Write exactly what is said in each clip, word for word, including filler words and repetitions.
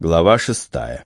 Глава шестая.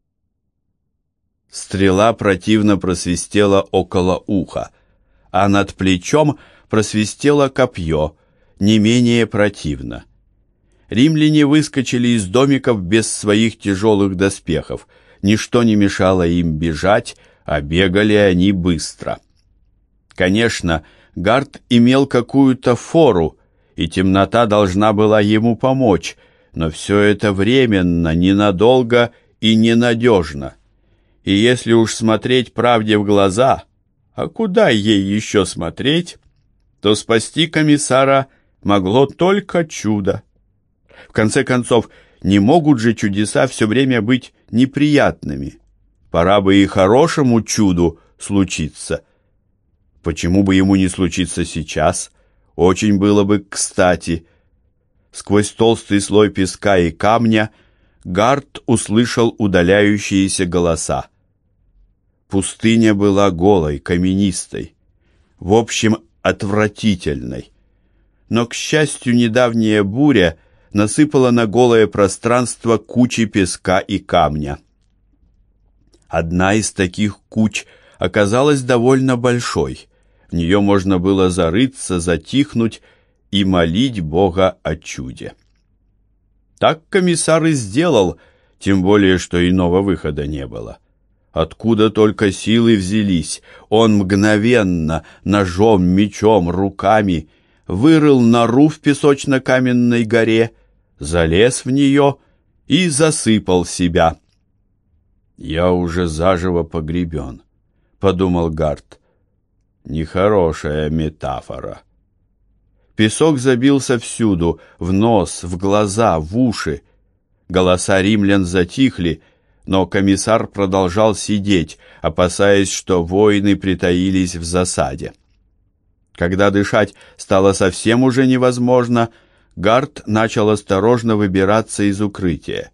Стрела противно просвистела около уха, а над плечом просвистело копье, не менее противно. Римляне выскочили из домиков без своих тяжелых доспехов, ничто не мешало им бежать, а бегали они быстро. Конечно, Гард имел какую-то фору, и темнота должна была ему помочь, но все это временно, ненадолго и ненадежно. И если уж смотреть правде в глаза, а куда ей еще смотреть, то спасти комиссара могло только чудо. В конце концов, не могут же чудеса все время быть неприятными. Пора бы и хорошему чуду случиться. Почему бы ему не случиться сейчас? Очень было бы кстати. Сквозь толстый слой песка и камня Гард услышал удаляющиеся голоса. Пустыня была голой, каменистой, в общем, отвратительной. Но, к счастью, недавняя буря насыпала на голое пространство кучи песка и камня. Одна из таких куч оказалась довольно большой. В нее можно было зарыться, затихнуть и молить Бога о чуде. Так комиссар и сделал, тем более, что иного выхода не было. Откуда только силы взялись, он мгновенно, ножом, мечом, руками вырыл нору в песочно-каменной горе, залез в нее и засыпал себя. «Я уже заживо погребен», — подумал Гард. Нехорошая метафора. Песок забился всюду, в нос, в глаза, в уши. Голоса римлян затихли, но комиссар продолжал сидеть, опасаясь, что воины притаились в засаде. Когда дышать стало совсем уже невозможно, Гард начал осторожно выбираться из укрытия.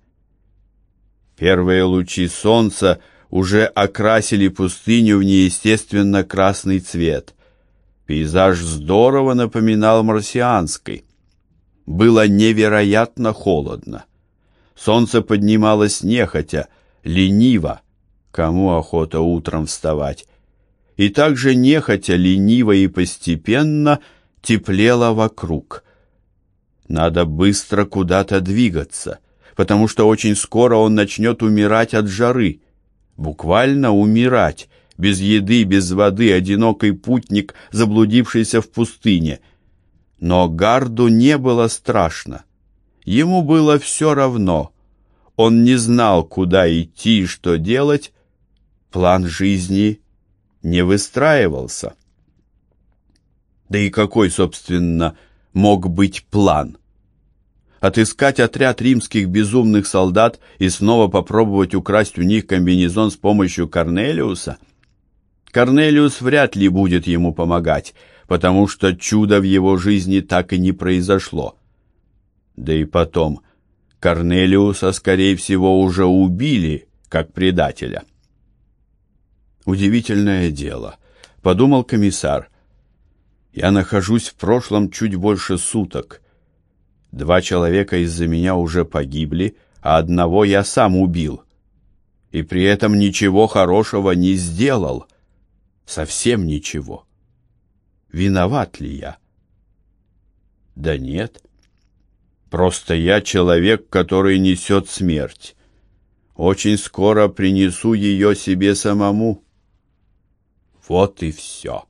Первые лучи солнца уже окрасили пустыню в неестественно красный цвет. Пейзаж здорово напоминал марсианский. Было невероятно холодно. Солнце поднималось нехотя, лениво, кому охота утром вставать, и также нехотя, лениво и постепенно теплело вокруг. Надо быстро куда-то двигаться, потому что очень скоро он начнет умирать от жары. Буквально умирать, без еды, без воды, одинокий путник, заблудившийся в пустыне. Но Гарду не было страшно. Ему было все равно. Он не знал, куда идти и что делать. План жизни не выстраивался. Да и какой, собственно, мог быть план? Отыскать отряд римских безумных солдат и снова попробовать украсть у них комбинезон с помощью Корнелиуса? Корнелиус вряд ли будет ему помогать, потому что чудо в его жизни так и не произошло. Да и потом, Корнелиуса, скорее всего, уже убили, как предателя. Удивительное дело, подумал комиссар. Я нахожусь в прошлом чуть больше суток. Два человека из-за меня уже погибли, а одного я сам убил. И при этом ничего хорошего не сделал. Совсем ничего. Виноват ли я? Да нет. Просто я человек, который несет смерть. Очень скоро принесу ее себе самому. Вот и все.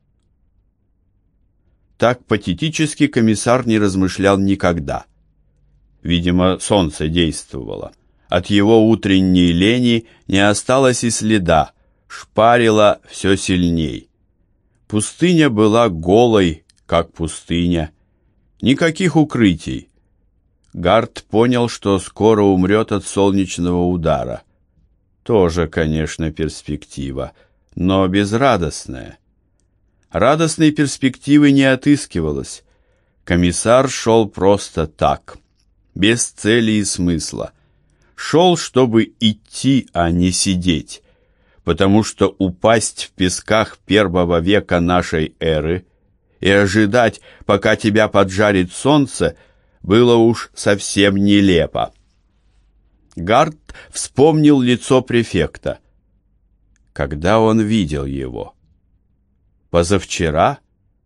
Так патетически комиссар не размышлял никогда. Видимо, солнце действовало. От его утренней лени не осталось и следа, шпарило все сильней. Пустыня была голой, как пустыня. Никаких укрытий. Гард понял, что скоро умрет от солнечного удара. Тоже, конечно, перспектива, но безрадостная. Радостной перспективы не отыскивалось. Комиссар шел просто так, без цели и смысла. Шел, чтобы идти, а не сидеть, потому что упасть в песках первого века нашей эры и ожидать, пока тебя поджарит солнце, было уж совсем нелепо. Гард вспомнил лицо префекта. Когда он видел его? Позавчера?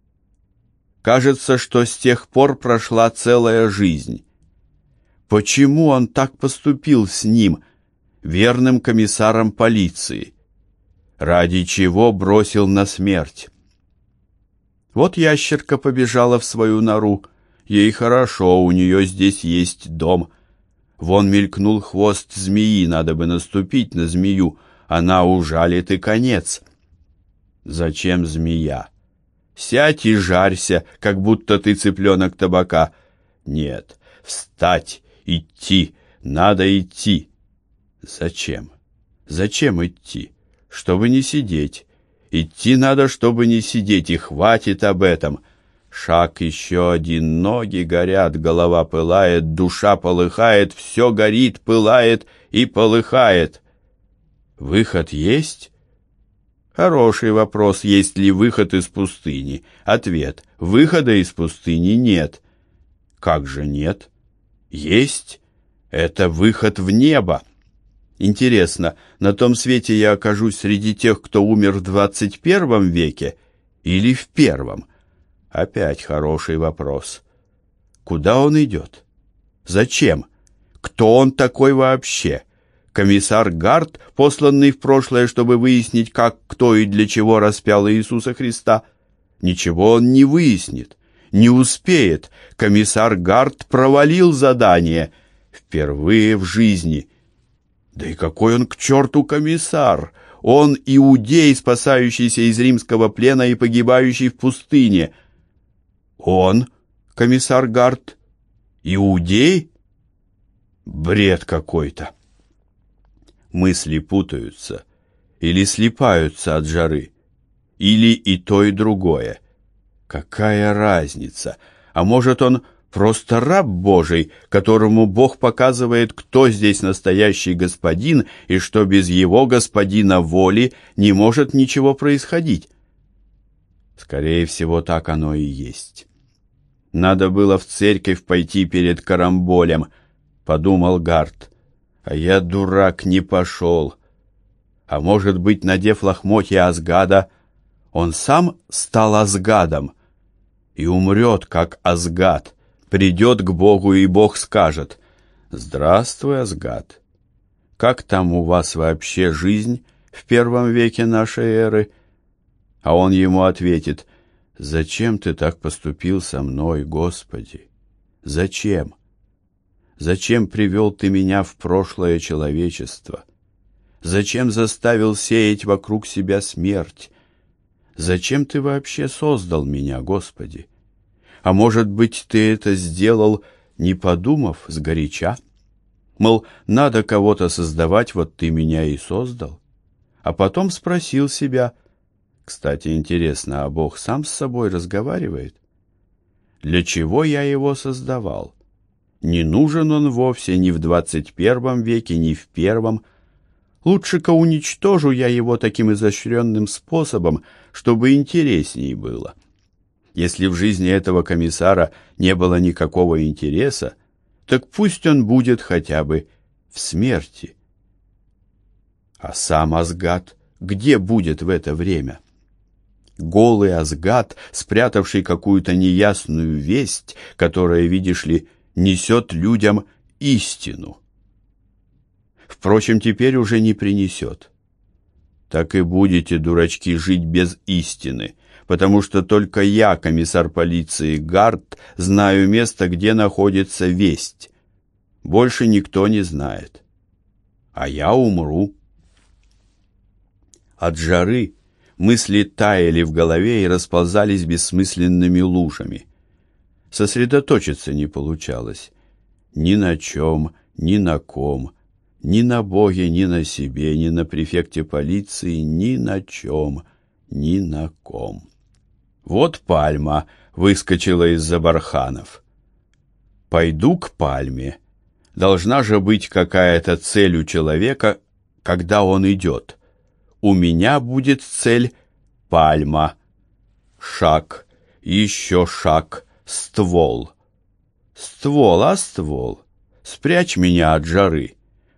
Кажется, что с тех пор прошла целая жизнь. Почему он так поступил с ним, верным комиссаром полиции? Ради чего бросил на смерть? Вот ящерка побежала в свою нору. Ей хорошо, у нее здесь есть дом. Вон мелькнул хвост змеи, надо бы наступить на змею. Она ужалит и конец. Зачем змея? Сядь и жарься, как будто ты цыпленок табака. Нет, встать, идти, надо идти. Зачем? Зачем идти? Чтобы не сидеть. Идти надо, чтобы не сидеть, и хватит об этом. Шаг еще один, ноги горят, голова пылает, душа полыхает, все горит, пылает и полыхает. Выход есть? Хороший вопрос, есть ли выход из пустыни. Ответ: выхода из пустыни нет. Как же нет? Есть. Это выход в небо. Интересно, на том свете я окажусь среди тех, кто умер в двадцать первом веке, или в первом? Опять хороший вопрос. Куда он идет? Зачем? Кто он такой вообще? Комиссар Гард, посланный в прошлое, чтобы выяснить, как, кто и для чего распял Иисуса Христа? Ничего он не выяснит, не успеет. Комиссар Гард провалил задание впервые в жизни. Да и какой он к черту комиссар? Он иудей, спасающийся из римского плена и погибающий в пустыне. Он, комиссар Гард, иудей? Бред какой-то. Мысли путаются или слипаются от жары, или и то, и другое. Какая разница? А может, он просто раб Божий, которому Бог показывает, кто здесь настоящий господин, и что без его господина воли не может ничего происходить? Скорее всего, так оно и есть. Надо было в церковь пойти перед карамболем, подумал Гард. А я, дурак, не пошел. А может быть, надев лохмотья Асгада, он сам стал Асгадом и умрет, как Асгад. Придет к Богу, и Бог скажет: «Здравствуй, Асгад. Как там у вас вообще жизнь в первом веке нашей эры?» А он ему ответит: «Зачем ты так поступил со мной, Господи? Зачем? Зачем привел ты меня в прошлое человечество? Зачем заставил сеять вокруг себя смерть? Зачем ты вообще создал меня, Господи? А может быть, ты это сделал, не подумав, сгоряча? Мол, надо кого-то создавать, вот ты меня и создал». А потом спросил себя: кстати, интересно, а Бог сам с собой разговаривает? Для чего я его создавал? Не нужен он вовсе ни в двадцать первом веке, ни в первом. Лучше-ка уничтожу я его таким изощренным способом, чтобы интересней было. Если в жизни этого комиссара не было никакого интереса, так пусть он будет хотя бы в смерти. А сам Асгад где будет в это время? Голый Асгад, спрятавший какую-то неясную весть, которая, видишь ли, несет людям истину. Впрочем, теперь уже не принесет. Так и будете, дурачки, жить без истины, потому что только я, комиссар полиции Гард, знаю место, где находится весть. Больше никто не знает. А я умру. От жары мысли таяли в голове и расползались бессмысленными лужами. Сосредоточиться не получалось. Ни на чем, ни на ком, ни на Боге, ни на себе, ни на префекте полиции, ни на чем, ни на ком. Вот пальма выскочила из-за барханов. Пойду к пальме. Должна же быть какая-то цель у человека, когда он идет. У меня будет цель — пальма. Шаг, еще шаг, ствол. Ствол, а ствол, спрячь меня от жары.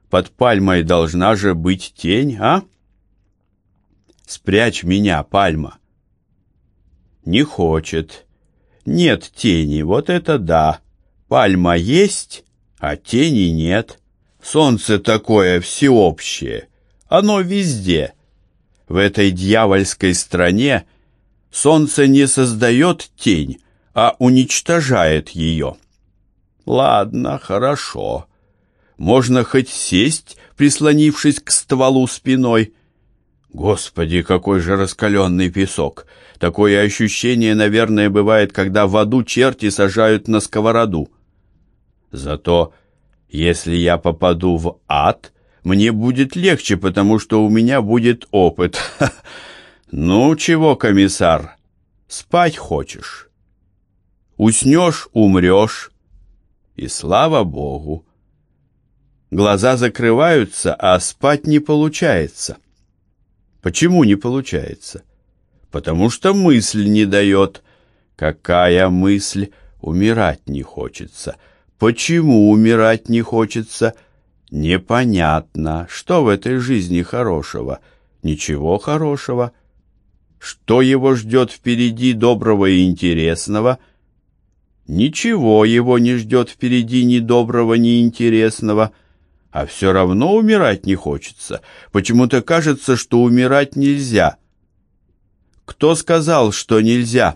Под пальмой должна же быть тень, а? Спрячь меня, пальма. Не хочет. Нет тени, вот это да. Пальма есть, а тени нет. Солнце такое всеобщее. Оно везде. В этой дьявольской стране солнце не создает тень, а уничтожает ее. Ладно, хорошо. Можно хоть сесть, прислонившись к стволу спиной. Господи, какой же раскаленный песок! Такое ощущение, наверное, бывает, когда в аду черти сажают на сковороду. Зато, если я попаду в ад, мне будет легче, потому что у меня будет опыт. Ну, чего, комиссар, спать хочешь? Уснешь — умрешь. И слава Богу. Глаза закрываются, а спать не получается. Почему не получается? Потому что мысль не дает. Какая мысль? Умирать не хочется. Почему умирать не хочется? Непонятно. Что в этой жизни хорошего? Ничего хорошего. Что его ждет впереди доброго и интересного? Ничего его не ждет впереди ни доброго, ни интересного. А все равно умирать не хочется. Почему-то кажется, что умирать нельзя. Кто сказал, что нельзя?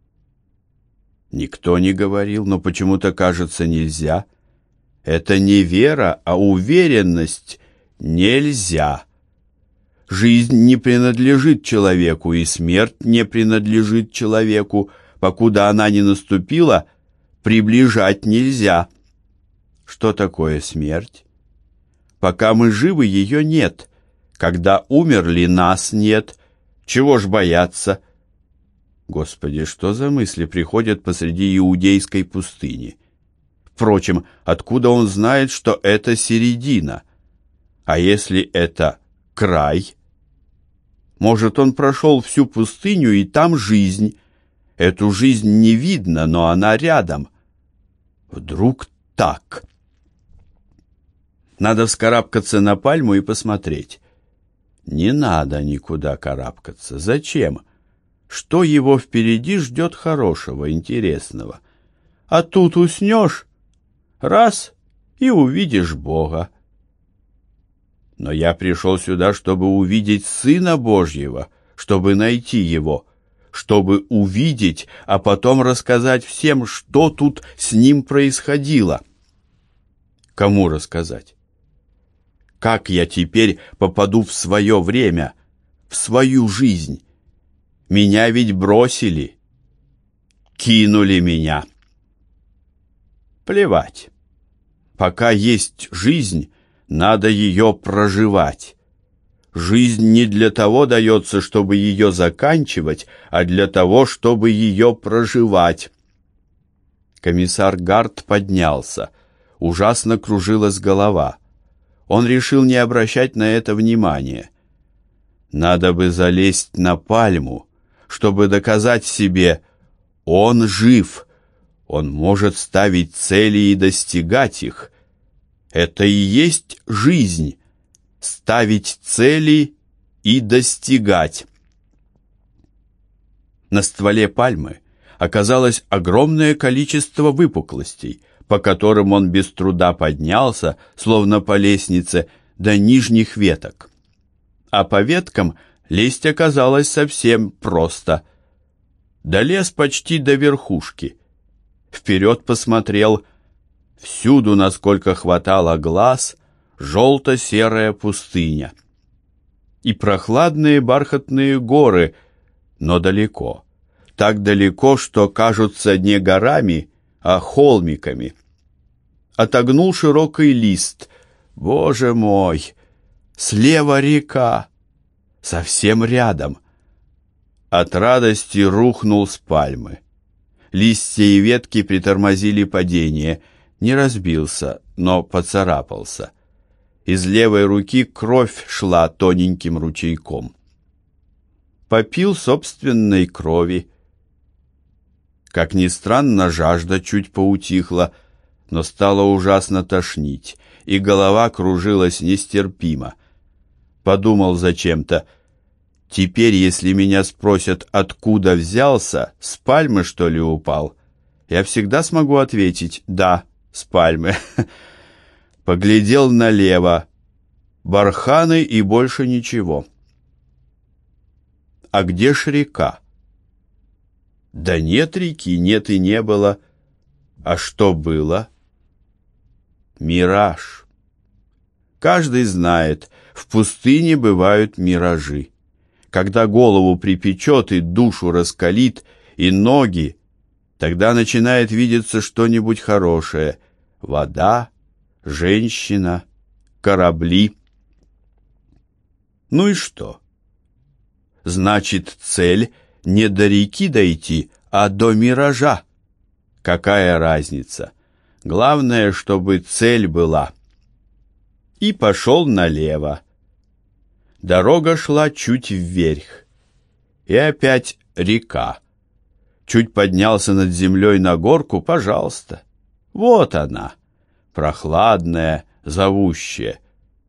Никто не говорил, но почему-то кажется нельзя. Это не вера, а уверенность. Нельзя. Жизнь не принадлежит человеку, и смерть не принадлежит человеку. Покуда она не наступила, приближать нельзя. Что такое смерть? Пока мы живы, ее нет. Когда умерли, нас нет. Чего ж бояться? Господи, что за мысли приходят посреди иудейской пустыни? Впрочем, откуда он знает, что это середина? А если это край? Может, он прошел всю пустыню, и там жизнь. Эту жизнь не видно, но она рядом. Вдруг так? Надо вскарабкаться на пальму и посмотреть. Не надо никуда карабкаться. Зачем? Что его впереди ждет хорошего, интересного? А тут уснешь, раз, и увидишь Бога. Но я пришел сюда, чтобы увидеть Сына Божьего, чтобы найти Его, чтобы увидеть, а потом рассказать всем, что тут с Ним происходило. Кому рассказать? Как я теперь попаду в свое время, в свою жизнь? Меня ведь бросили, кинули меня. Плевать. Пока есть жизнь, надо ее проживать. Жизнь не для того дается, чтобы ее заканчивать, а для того, чтобы ее проживать. Комиссар Гарт поднялся. Ужасно кружилась голова. Он решил не обращать на это внимания. Надо бы залезть на пальму, чтобы доказать себе, он жив, он может ставить цели и достигать их. Это и есть жизнь, ставить цели и достигать. На стволе пальмы оказалось огромное количество выпуклостей, по которым он без труда поднялся, словно по лестнице, до нижних веток. А по веткам лезть оказалось совсем просто. Долез почти до верхушки. Вперед посмотрел. Всюду, насколько хватало глаз, желто-серая пустыня. И прохладные бархатные горы, но далеко. Так далеко, что кажутся не горами, а холмиками. Отогнул широкий лист. Боже мой! Слева река! Совсем рядом. От радости рухнул с пальмы. Листья и ветки притормозили падение. Не разбился, но поцарапался. Из левой руки кровь шла тоненьким ручейком. Попил собственной крови. Как ни странно, жажда чуть поутихла, но стало ужасно тошнить, и голова кружилась нестерпимо. Подумал зачем-то: теперь, если меня спросят, откуда взялся, с пальмы, что ли, упал, я всегда смогу ответить: да, с пальмы. Поглядел налево. Барханы и больше ничего. А где ж река? Да нет реки, нет и не было. А что было? Мираж. Каждый знает, в пустыне бывают миражи. Когда голову припечет и душу раскалит, и ноги, тогда начинает видеться что-нибудь хорошее. Вода, женщина, корабли. Ну и что? Значит, цель не до реки дойти, а до миража. Какая разница? Главное, чтобы цель была. И пошел налево. Дорога шла чуть вверх. И опять река. Чуть поднялся над землей на горку, пожалуйста. Вот она, прохладная, зовущая.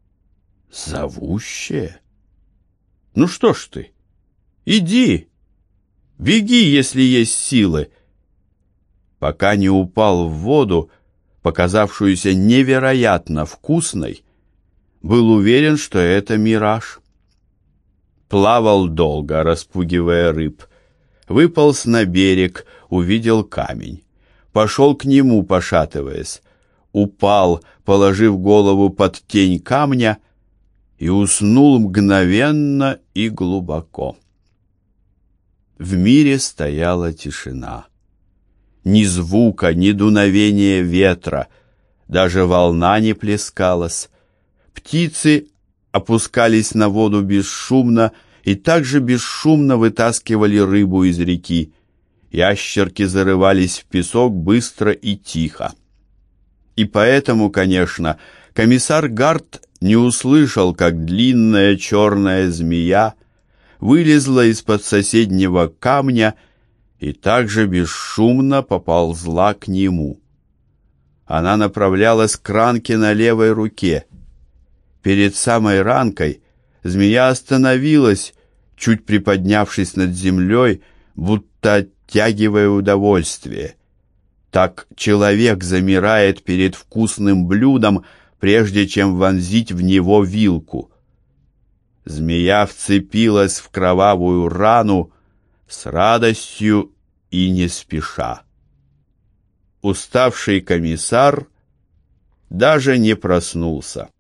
Зовущая? Ну что ж ты? Иди, беги, если есть силы. Пока не упал в воду, показавшуюся невероятно вкусной, был уверен, что это мираж. Плавал долго, распугивая рыб. Выполз на берег, увидел камень. Пошел к нему, пошатываясь. Упал, положив голову под тень камня, и уснул мгновенно и глубоко. В мире стояла тишина. Ни звука, ни дуновения ветра, даже волна не плескалась. Птицы опускались на воду бесшумно и также бесшумно вытаскивали рыбу из реки. Ящерки зарывались в песок быстро и тихо. И поэтому, конечно, комиссар Гарт не услышал, как длинная черная змея вылезла из-под соседнего камня и также бесшумно поползла к нему. Она направлялась к ранке на левой руке. Перед самой ранкой змея остановилась, чуть приподнявшись над землей, будто оттягивая удовольствие. Так человек замирает перед вкусным блюдом, прежде чем вонзить в него вилку. Змея вцепилась в кровавую рану с радостью и не спеша. Уставший комиссар даже не проснулся.